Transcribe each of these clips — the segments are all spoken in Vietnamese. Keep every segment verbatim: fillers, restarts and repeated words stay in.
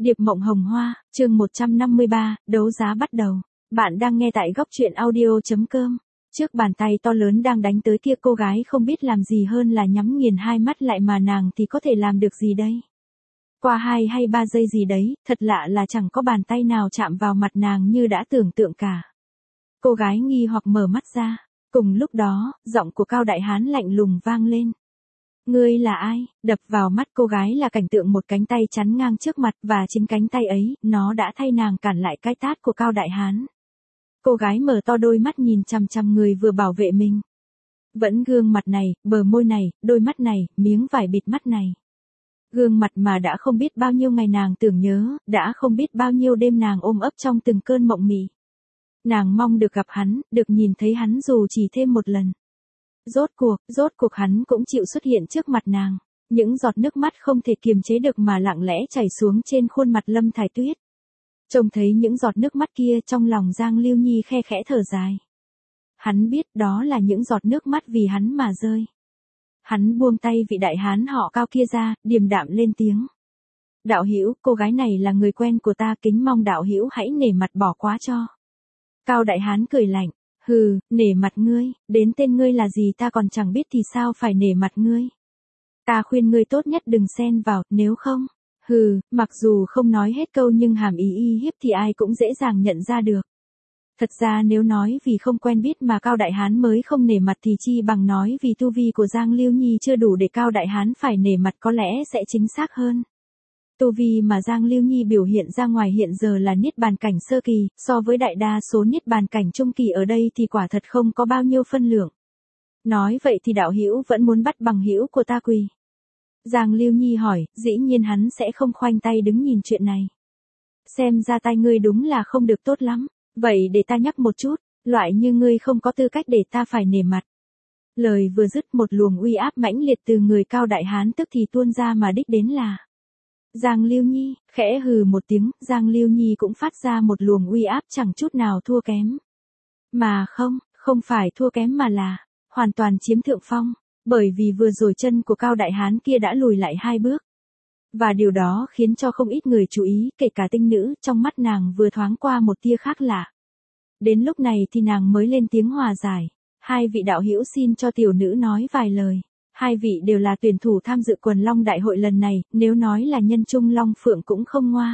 Điệp mộng hồng hoa, chương một trăm năm mươi ba, đấu giá bắt đầu. Bạn đang nghe tại góc truyện audio.com. Trước bàn tay to lớn đang đánh tới kia, cô gái không biết làm gì hơn là nhắm nghiền hai mắt lại, mà nàng thì có thể làm được gì đây? Qua hai hay ba giây gì đấy, thật lạ là chẳng có bàn tay nào chạm vào mặt nàng như đã tưởng tượng cả. Cô gái nghi hoặc mở mắt ra. Cùng lúc đó, giọng của Cao Đại Hán lạnh lùng vang lên. Ngươi là ai? Đập vào mắt cô gái là cảnh tượng một cánh tay chắn ngang trước mặt, và chính cánh tay ấy, nó đã thay nàng cản lại cái tát của Cao Đại Hán. Cô gái mở to đôi mắt nhìn chằm chằm người vừa bảo vệ mình. Vẫn gương mặt này, bờ môi này, đôi mắt này, miếng vải bịt mắt này. Gương mặt mà đã không biết bao nhiêu ngày nàng tưởng nhớ, đã không biết bao nhiêu đêm nàng ôm ấp trong từng cơn mộng mị. Nàng mong được gặp hắn, được nhìn thấy hắn dù chỉ thêm một lần. Rốt cuộc, rốt cuộc hắn cũng chịu xuất hiện trước mặt nàng. Những giọt nước mắt không thể kiềm chế được mà lặng lẽ chảy xuống trên khuôn mặt Lâm Thải Tuyết. Trông thấy những giọt nước mắt kia, trong lòng Giang Lưu Nhi khe khẽ thở dài. Hắn biết đó là những giọt nước mắt vì hắn mà rơi. Hắn buông tay vị đại hán họ Cao kia ra, điềm đạm lên tiếng. Đạo hữu, cô gái này là người quen của ta, kính mong đạo hữu hãy nể mặt bỏ qua cho. Cao Đại Hán cười lạnh. Hừ, nể mặt ngươi, đến tên ngươi là gì ta còn chẳng biết thì sao phải nể mặt ngươi. Ta khuyên ngươi tốt nhất đừng xen vào, nếu không. Hừ, mặc dù không nói hết câu nhưng hàm ý y hiếp thì ai cũng dễ dàng nhận ra được. Thật ra nếu nói vì không quen biết mà Cao Đại Hán mới không nể mặt thì chi bằng nói vì tu vi của Giang Lưu Nhi chưa đủ để Cao Đại Hán phải nể mặt, có lẽ sẽ chính xác hơn. Tu vi mà Giang Lưu Nhi biểu hiện ra ngoài hiện giờ là niết bàn cảnh sơ kỳ, so với đại đa số niết bàn cảnh trung kỳ ở đây thì quả thật không có bao nhiêu phân lượng. Nói vậy thì đạo hữu vẫn muốn bắt bằng hữu của ta quỳ. Giang Lưu Nhi hỏi, dĩ nhiên hắn sẽ không khoanh tay đứng nhìn chuyện này. Xem ra tay ngươi đúng là không được tốt lắm, vậy để ta nhắc một chút, loại như ngươi không có tư cách để ta phải nể mặt. Lời vừa dứt, một luồng uy áp mãnh liệt từ người Cao Đại Hán tức thì tuôn ra mà đích đến là Giang Lưu Nhi. Khẽ hừ một tiếng, Giang Lưu Nhi cũng phát ra một luồng uy áp chẳng chút nào thua kém. Mà không, không phải thua kém mà là hoàn toàn chiếm thượng phong, bởi vì vừa rồi chân của Cao Đại Hán kia đã lùi lại hai bước. Và điều đó khiến cho không ít người chú ý, kể cả tinh nữ, trong mắt nàng vừa thoáng qua một tia khác lạ. Đến lúc này thì nàng mới lên tiếng hòa giải. Hai vị đạo hữu xin cho tiểu nữ nói vài lời. Hai vị đều là tuyển thủ tham dự quần long đại hội lần này, nếu nói là nhân trung long phượng cũng không ngoa.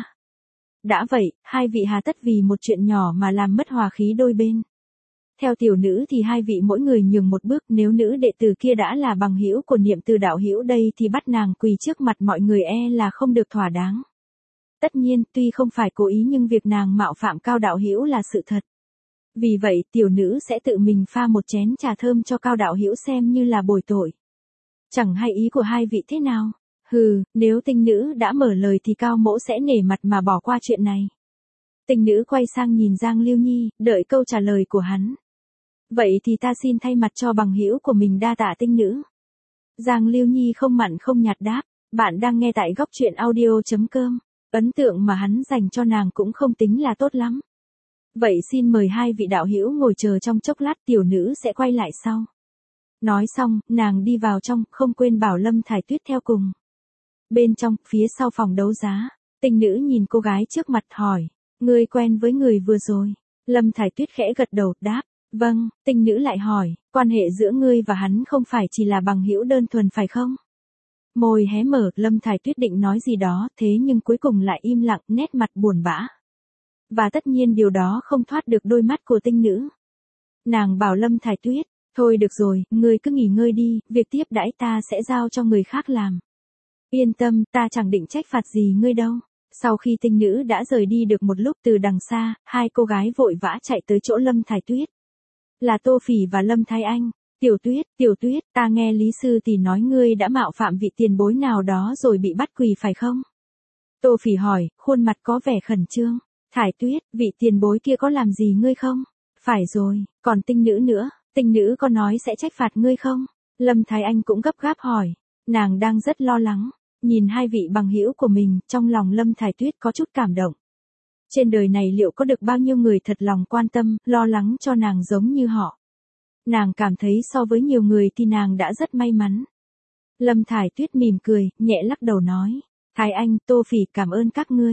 Đã vậy, hai vị hà tất vì một chuyện nhỏ mà làm mất hòa khí đôi bên. Theo tiểu nữ thì hai vị mỗi người nhường một bước, nếu nữ đệ tử kia đã là bằng hữu của Niệm Từ đạo hữu đây thì bắt nàng quỳ trước mặt mọi người e là không được thỏa đáng. Tất nhiên, tuy không phải cố ý nhưng việc nàng mạo phạm Cao đạo hữu là sự thật. Vì vậy, tiểu nữ sẽ tự mình pha một chén trà thơm cho Cao đạo hữu xem như là bồi tội. Chẳng hay ý của hai vị thế nào? Hừ, nếu tinh nữ đã mở lời thì Cao mỗ sẽ nể mặt mà bỏ qua chuyện này. Tinh nữ quay sang nhìn Giang Lưu Nhi, đợi câu trả lời của hắn. Vậy thì ta xin thay mặt cho bằng hữu của mình đa tạ tinh nữ. Giang Lưu Nhi không mặn không nhạt đáp, bạn đang nghe tại góc truyện audio.com. Ấn tượng mà hắn dành cho nàng cũng không tính là tốt lắm. Vậy xin mời hai vị đạo hữu ngồi chờ trong chốc lát, tiểu nữ sẽ quay lại sau. Nói xong, nàng đi vào trong, không quên bảo Lâm Thải Tuyết theo cùng. Bên trong, phía sau phòng đấu giá, tinh nữ nhìn cô gái trước mặt hỏi, ngươi quen với người vừa rồi? Lâm Thải Tuyết khẽ gật đầu, đáp, vâng. Tinh nữ lại hỏi, quan hệ giữa ngươi và hắn không phải chỉ là bằng hữu đơn thuần phải không? Môi hé mở, Lâm Thải Tuyết định nói gì đó, thế nhưng cuối cùng lại im lặng, nét mặt buồn bã. Và tất nhiên điều đó không thoát được đôi mắt của tinh nữ. Nàng bảo Lâm Thải Tuyết, thôi được rồi, ngươi cứ nghỉ ngơi đi, việc tiếp đãi ta sẽ giao cho người khác làm. Yên tâm, ta chẳng định trách phạt gì ngươi đâu. Sau khi tinh nữ đã rời đi được một lúc, từ đằng xa, hai cô gái vội vã chạy tới chỗ Lâm Thải Tuyết. Là Tô Phỉ và Lâm Thái Anh. Tiểu Tuyết, Tiểu Tuyết, ta nghe Lý Sư tỷ nói ngươi đã mạo phạm vị tiền bối nào đó rồi bị bắt quỳ phải không? Tô Phỉ hỏi, khuôn mặt có vẻ khẩn trương. Thải Tuyết, vị tiền bối kia có làm gì ngươi không? Phải rồi, còn tinh nữ nữa, tinh nữ có nói sẽ trách phạt ngươi không? Lâm Thái Anh cũng gấp gáp hỏi. Nàng đang rất lo lắng. Nhìn hai vị bằng hữu của mình, trong lòng Lâm Thải Tuyết có chút cảm động. Trên đời này liệu có được bao nhiêu người thật lòng quan tâm, lo lắng cho nàng giống như họ? Nàng cảm thấy so với nhiều người thì nàng đã rất may mắn. Lâm Thải Tuyết mỉm cười, nhẹ lắc đầu nói. Thái Anh, Tô Phỉ cảm ơn các ngươi.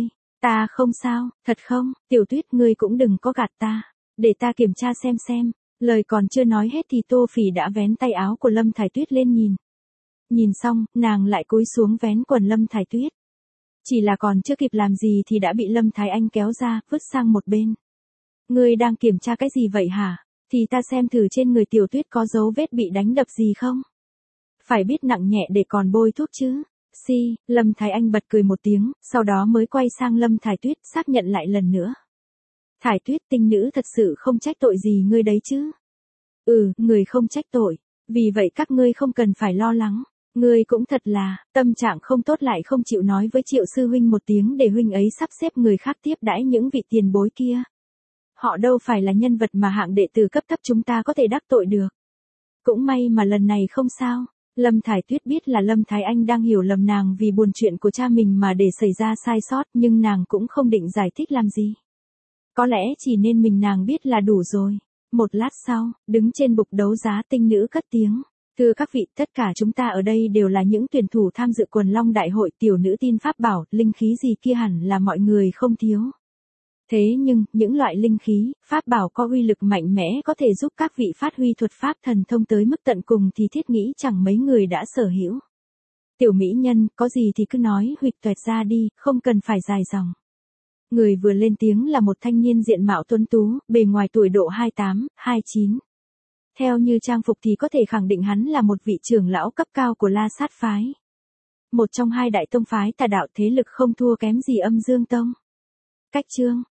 Ta không sao, thật không, Tiểu Tuyết ngươi cũng đừng có gạt ta, để ta kiểm tra xem xem. Lời còn chưa nói hết thì Tô Phỉ đã vén tay áo của Lâm Thải Tuyết lên nhìn. Nhìn xong, nàng lại cúi xuống vén quần Lâm Thải Tuyết. Chỉ là còn chưa kịp làm gì thì đã bị Lâm Thái Anh kéo ra, vứt sang một bên. Ngươi đang kiểm tra cái gì vậy hả? Thì ta xem thử trên người Tiểu Tuyết có dấu vết bị đánh đập gì không? Phải biết nặng nhẹ để còn bôi thuốc chứ. Si, Lâm Thái Anh bật cười một tiếng, sau đó mới quay sang Lâm Thải Tuyết xác nhận lại lần nữa. Thải Tuyết tinh nữ thật sự không trách tội gì ngươi đấy chứ? Ừ, người không trách tội. Vì vậy các ngươi không cần phải lo lắng. Ngươi cũng thật là, tâm trạng không tốt lại không chịu nói với Triệu sư huynh một tiếng để huynh ấy sắp xếp người khác tiếp đãi những vị tiền bối kia. Họ đâu phải là nhân vật mà hạng đệ tử cấp thấp chúng ta có thể đắc tội được. Cũng may mà lần này không sao. Lâm Thải Tuyết biết là Lâm Thái Anh đang hiểu lầm nàng vì buồn chuyện của cha mình mà để xảy ra sai sót, nhưng nàng cũng không định giải thích làm gì. Có lẽ chỉ nên mình nàng biết là đủ rồi. Một lát sau, đứng trên bục đấu giá tinh nữ cất tiếng. Thưa các vị, tất cả chúng ta ở đây đều là những tuyển thủ tham dự quần long đại hội, tiểu nữ tin pháp bảo, linh khí gì kia hẳn là mọi người không thiếu. Thế nhưng, những loại linh khí, pháp bảo có uy lực mạnh mẽ có thể giúp các vị phát huy thuật pháp thần thông tới mức tận cùng thì thiết nghĩ chẳng mấy người đã sở hữu. Tiểu mỹ nhân, có gì thì cứ nói huỵch toẹt ra đi, không cần phải dài dòng. Người vừa lên tiếng là một thanh niên diện mạo tuấn tú, bề ngoài tuổi độ hai mươi tám, hai mươi chín. Theo như trang phục thì có thể khẳng định hắn là một vị trưởng lão cấp cao của La Sát phái. Một trong hai đại tông phái tà đạo thế lực không thua kém gì Âm Dương Tông. Cách chương